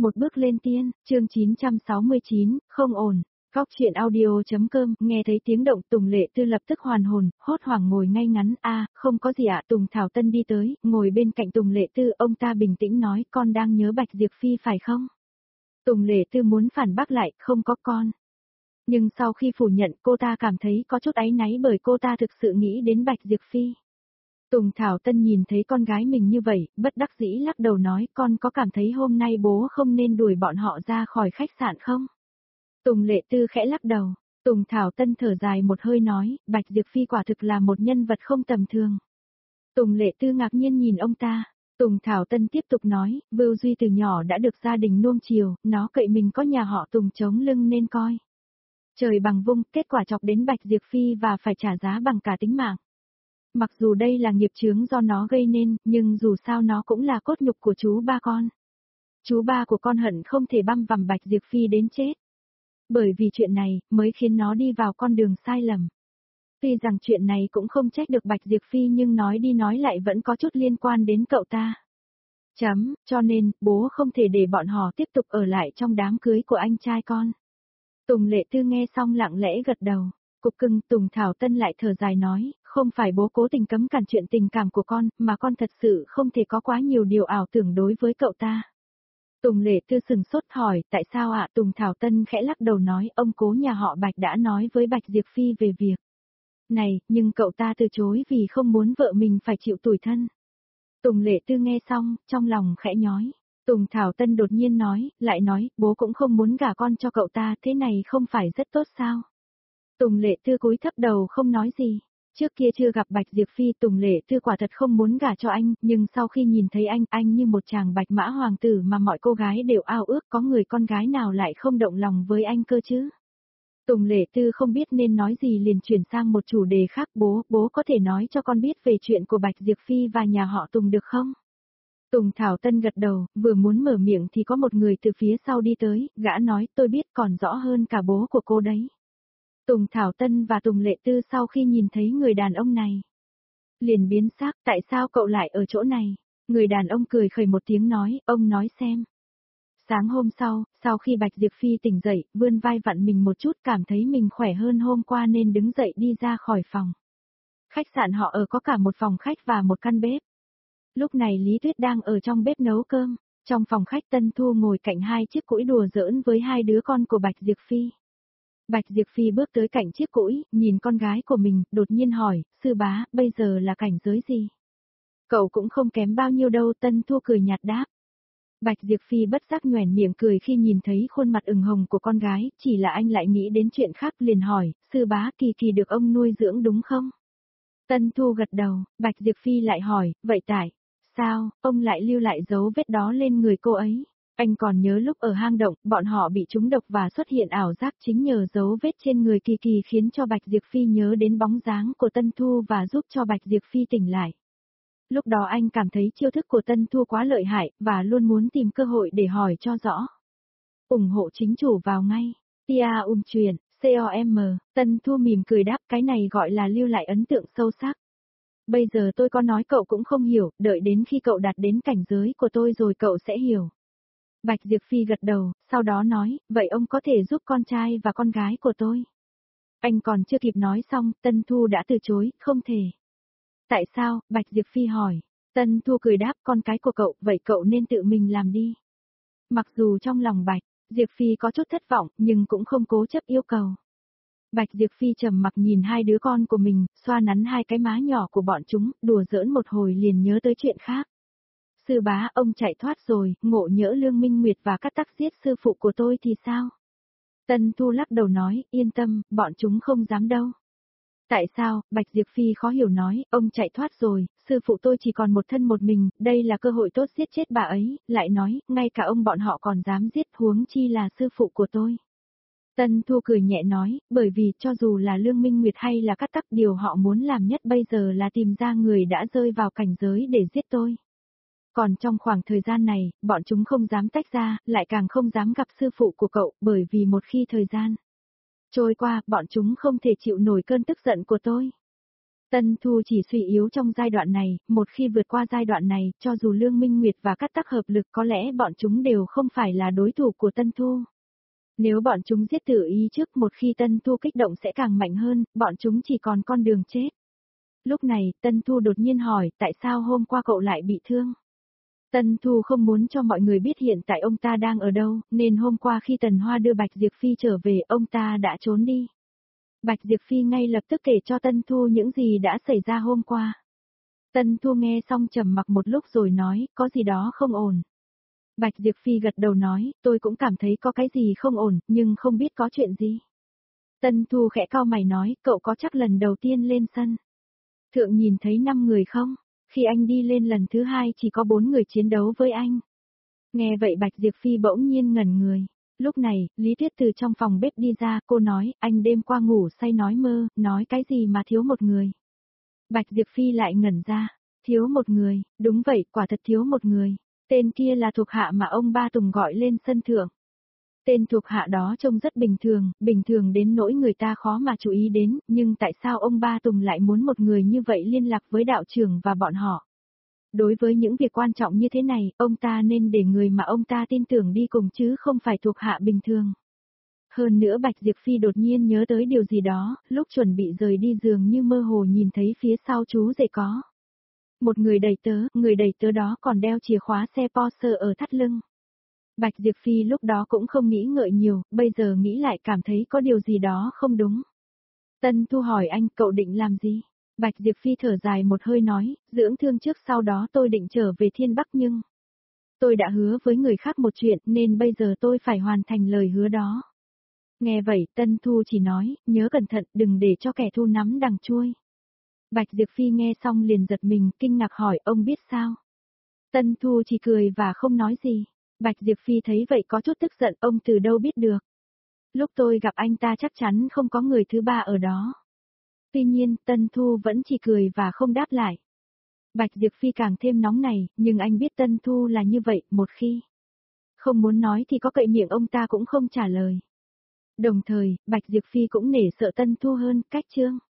Một bước lên tiên, chương 969, không ổn. Góc chuyện audio.com, nghe thấy tiếng động Tùng Lệ Tư lập tức hoàn hồn, hốt hoảng ngồi ngay ngắn, không có gì ạ. Tùng Thảo Tân đi tới, ngồi bên cạnh Tùng Lệ Tư, ông ta bình tĩnh nói, con đang nhớ Bạch Diệp Phi phải không? Tùng Lệ Tư muốn phản bác lại, không có con. Nhưng sau khi phủ nhận cô ta cảm thấy có chút áy náy bởi cô ta thực sự nghĩ đến Bạch Diệp Phi. Tùng Thảo Tân nhìn thấy con gái mình như vậy, bất đắc dĩ lắc đầu nói con có cảm thấy hôm nay bố không nên đuổi bọn họ ra khỏi khách sạn không? Tùng Lệ Tư khẽ lắc đầu. Tùng Thảo Tân thở dài một hơi nói, Bạch Diệp Phi quả thực là một nhân vật không tầm thường. Tùng Lệ Tư ngạc nhiên nhìn ông ta. Tùng Thảo Tân tiếp tục nói, Vưu Duy từ nhỏ đã được gia đình nuông chiều, nó cậy mình có nhà họ Tùng chống lưng nên coi. Trời bằng vung, kết quả chọc đến Bạch Diệp Phi và phải trả giá bằng cả tính mạng. Mặc dù đây là nghiệp chướng do nó gây nên, nhưng dù sao nó cũng là cốt nhục của chú ba con. Chú ba của con hận không thể băm vằm Bạch Diệp Phi đến chết. Bởi vì chuyện này, mới khiến nó đi vào con đường sai lầm. Tuy rằng chuyện này cũng không trách được Bạch Diệp Phi nhưng nói đi nói lại vẫn có chút liên quan đến cậu ta. Cho nên, bố không thể để bọn họ tiếp tục ở lại trong đám cưới của anh trai con. Tùng Lệ Tư nghe xong lặng lẽ gật đầu. Cục cưng. Tùng Thảo Tân lại thở dài nói, không phải bố cố tình cấm cản chuyện tình cảm của con, mà con thật sự không thể có quá nhiều điều ảo tưởng đối với cậu ta. Tùng Lệ Tư sừng sốt hỏi, tại sao ạ? Tùng Thảo Tân khẽ lắc đầu nói, ông cố nhà họ Bạch đã nói với Bạch Diệp Phi về việc này, nhưng cậu ta từ chối vì không muốn vợ mình phải chịu tủi thân. Tùng Lệ Tư nghe xong, trong lòng khẽ nhói. Tùng Thảo Tân đột nhiên lại nói, bố cũng không muốn gả con cho cậu ta, thế này không phải rất tốt sao? Tùng Lệ Tư cúi thấp đầu không nói gì. Trước kia chưa gặp Bạch Diệp Phi, Tùng Lệ Tư quả thật không muốn gả cho anh, nhưng sau khi nhìn thấy anh như một chàng bạch mã hoàng tử mà mọi cô gái đều ao ước, có người con gái nào lại không động lòng với anh cơ chứ? Tùng Lệ Tư không biết nên nói gì liền chuyển sang một chủ đề khác, bố có thể nói cho con biết về chuyện của Bạch Diệp Phi và nhà họ Tùng được không? Tùng Thảo Tân gật đầu, vừa muốn mở miệng thì có một người từ phía sau đi tới, gã nói tôi biết còn rõ hơn cả bố của cô đấy. Tùng Thảo Tân và Tùng Lệ Tư sau khi nhìn thấy người đàn ông này liền biến sắc, tại sao cậu lại ở chỗ này? Người đàn ông cười khẩy một tiếng nói, ông nói xem. Sáng hôm sau khi Bạch Diệp Phi tỉnh dậy, vươn vai vặn mình một chút cảm thấy mình khỏe hơn hôm qua nên đứng dậy đi ra khỏi phòng. Khách sạn họ ở có cả một phòng khách và một căn bếp. Lúc này Lý Tuyết đang ở trong bếp nấu cơm, trong phòng khách Tân Thu ngồi cạnh hai chiếc cũi đùa giỡn với hai đứa con của Bạch Diệp Phi. Bạch Diệp Phi bước tới cạnh chiếc cũi, nhìn con gái của mình, đột nhiên hỏi, sư bá, bây giờ là cảnh giới gì? Cậu cũng không kém bao nhiêu đâu, Tân Thu cười nhạt đáp. Bạch Diệp Phi bất giác nhoẻn miệng cười khi nhìn thấy khuôn mặt ửng hồng của con gái, chỉ là anh lại nghĩ đến chuyện khác liền hỏi, sư bá Kỳ Kỳ được ông nuôi dưỡng đúng không? Tân Thu gật đầu, Bạch Diệp Phi lại hỏi, vậy tại sao, ông lại lưu lại dấu vết đó lên người cô ấy? Anh còn nhớ lúc ở hang động, bọn họ bị trúng độc và xuất hiện ảo giác chính nhờ dấu vết trên người Kỳ Kỳ khiến cho Bạch Diệp Phi nhớ đến bóng dáng của Tân Thu và giúp cho Bạch Diệp Phi tỉnh lại. Lúc đó anh cảm thấy chiêu thức của Tân Thu quá lợi hại, và luôn muốn tìm cơ hội để hỏi cho rõ. Ủng hộ chính chủ vào ngay. Tia truyền, COM, Tân Thu mỉm cười đáp cái này gọi là lưu lại ấn tượng sâu sắc. Bây giờ tôi có nói cậu cũng không hiểu, đợi đến khi cậu đạt đến cảnh giới của tôi rồi cậu sẽ hiểu. Bạch Diệp Phi gật đầu, sau đó nói, vậy ông có thể giúp con trai và con gái của tôi. Anh còn chưa kịp nói xong, Tân Thu đã từ chối, không thể. Tại sao, Bạch Diệp Phi hỏi. Tân Thu cười đáp con cái của cậu, vậy cậu nên tự mình làm đi. Mặc dù trong lòng Bạch Diệp Phi có chút thất vọng, nhưng cũng không cố chấp yêu cầu. Bạch Diệp Phi trầm mặc nhìn hai đứa con của mình, xoa nắn hai cái má nhỏ của bọn chúng, đùa giỡn một hồi liền nhớ tới chuyện khác. Sư bá, ông chạy thoát rồi, ngộ nhỡ Lương Minh Nguyệt và Cát Tắc giết sư phụ của tôi thì sao? Tân Thu lắc đầu nói, yên tâm, bọn chúng không dám đâu. Tại sao? Bạch Diệp Phi khó hiểu nói, ông chạy thoát rồi, sư phụ tôi chỉ còn một thân một mình, đây là cơ hội tốt giết chết bà ấy, lại nói, ngay cả ông bọn họ còn dám giết huống chi là sư phụ của tôi. Tân Thu cười nhẹ nói, bởi vì cho dù là Lương Minh Nguyệt hay là Cát Tắc điều họ muốn làm nhất bây giờ là tìm ra người đã rơi vào cảnh giới để giết tôi. Còn trong khoảng thời gian này, bọn chúng không dám tách ra, lại càng không dám gặp sư phụ của cậu, bởi vì một khi thời gian trôi qua, bọn chúng không thể chịu nổi cơn tức giận của tôi. Tân Thu chỉ suy yếu trong giai đoạn này, một khi vượt qua giai đoạn này, cho dù Lương Minh Nguyệt và Cát Tắc hợp lực có lẽ bọn chúng đều không phải là đối thủ của Tân Thu. Nếu bọn chúng giết Tử Y trước, một khi Tân Thu kích động sẽ càng mạnh hơn, bọn chúng chỉ còn con đường chết. Lúc này, Tân Thu đột nhiên hỏi, tại sao hôm qua cậu lại bị thương? Tân Thu không muốn cho mọi người biết hiện tại ông ta đang ở đâu, nên hôm qua khi Tần Hoa đưa Bạch Diệp Phi trở về, ông ta đã trốn đi. Bạch Diệp Phi ngay lập tức kể cho Tân Thu những gì đã xảy ra hôm qua. Tân Thu nghe xong trầm mặc một lúc rồi nói, có gì đó không ổn. Bạch Diệp Phi gật đầu nói, tôi cũng cảm thấy có cái gì không ổn, nhưng không biết có chuyện gì. Tân Thu khẽ cau mày nói, cậu có chắc lần đầu tiên lên sân thượng nhìn thấy 5 người không? Khi anh đi lên lần thứ 2 chỉ có 4 người chiến đấu với anh. Nghe vậy Bạch Diệp Phi bỗng nhiên ngẩn người. Lúc này, Lý Tuyết từ trong phòng bếp đi ra, cô nói, anh đêm qua ngủ say nói mơ, nói cái gì mà thiếu một người. Bạch Diệp Phi lại ngẩn ra, thiếu một người, đúng vậy, quả thật thiếu một người. Tên kia là thuộc hạ mà ông Ba Tùng gọi lên sân thượng. Tên thuộc hạ đó trông rất bình thường đến nỗi người ta khó mà chú ý đến, nhưng tại sao ông Ba Tùng lại muốn một người như vậy liên lạc với đạo trưởng và bọn họ? Đối với những việc quan trọng như thế này, ông ta nên để người mà ông ta tin tưởng đi cùng chứ không phải thuộc hạ bình thường. Hơn nữa Bạch Diệp Phi đột nhiên nhớ tới điều gì đó, lúc chuẩn bị rời đi dường như mơ hồ nhìn thấy phía sau chú rể có một người đầy tớ đó còn đeo chìa khóa xe Porsche ở thắt lưng. Bạch Diệp Phi lúc đó cũng không nghĩ ngợi nhiều, bây giờ nghĩ lại cảm thấy có điều gì đó không đúng. Tân Thu hỏi anh, cậu định làm gì? Bạch Diệp Phi thở dài một hơi nói, dưỡng thương trước sau đó tôi định trở về Thiên Bắc nhưng tôi đã hứa với người khác một chuyện nên bây giờ tôi phải hoàn thành lời hứa đó. Nghe vậy Tân Thu chỉ nói, nhớ cẩn thận đừng để cho kẻ thù nắm đằng chuôi. Bạch Diệp Phi nghe xong liền giật mình, kinh ngạc hỏi, ông biết sao? Tân Thu chỉ cười và không nói gì. Bạch Diệp Phi thấy vậy có chút tức giận, ông từ đâu biết được. Lúc tôi gặp anh ta chắc chắn không có người thứ ba ở đó. Tuy nhiên, Tân Thu vẫn chỉ cười và không đáp lại. Bạch Diệp Phi càng thêm nóng này, nhưng anh biết Tân Thu là như vậy, một khi không muốn nói thì có cậy miệng ông ta cũng không trả lời. Đồng thời, Bạch Diệp Phi cũng nể sợ Tân Thu hơn, cách chương.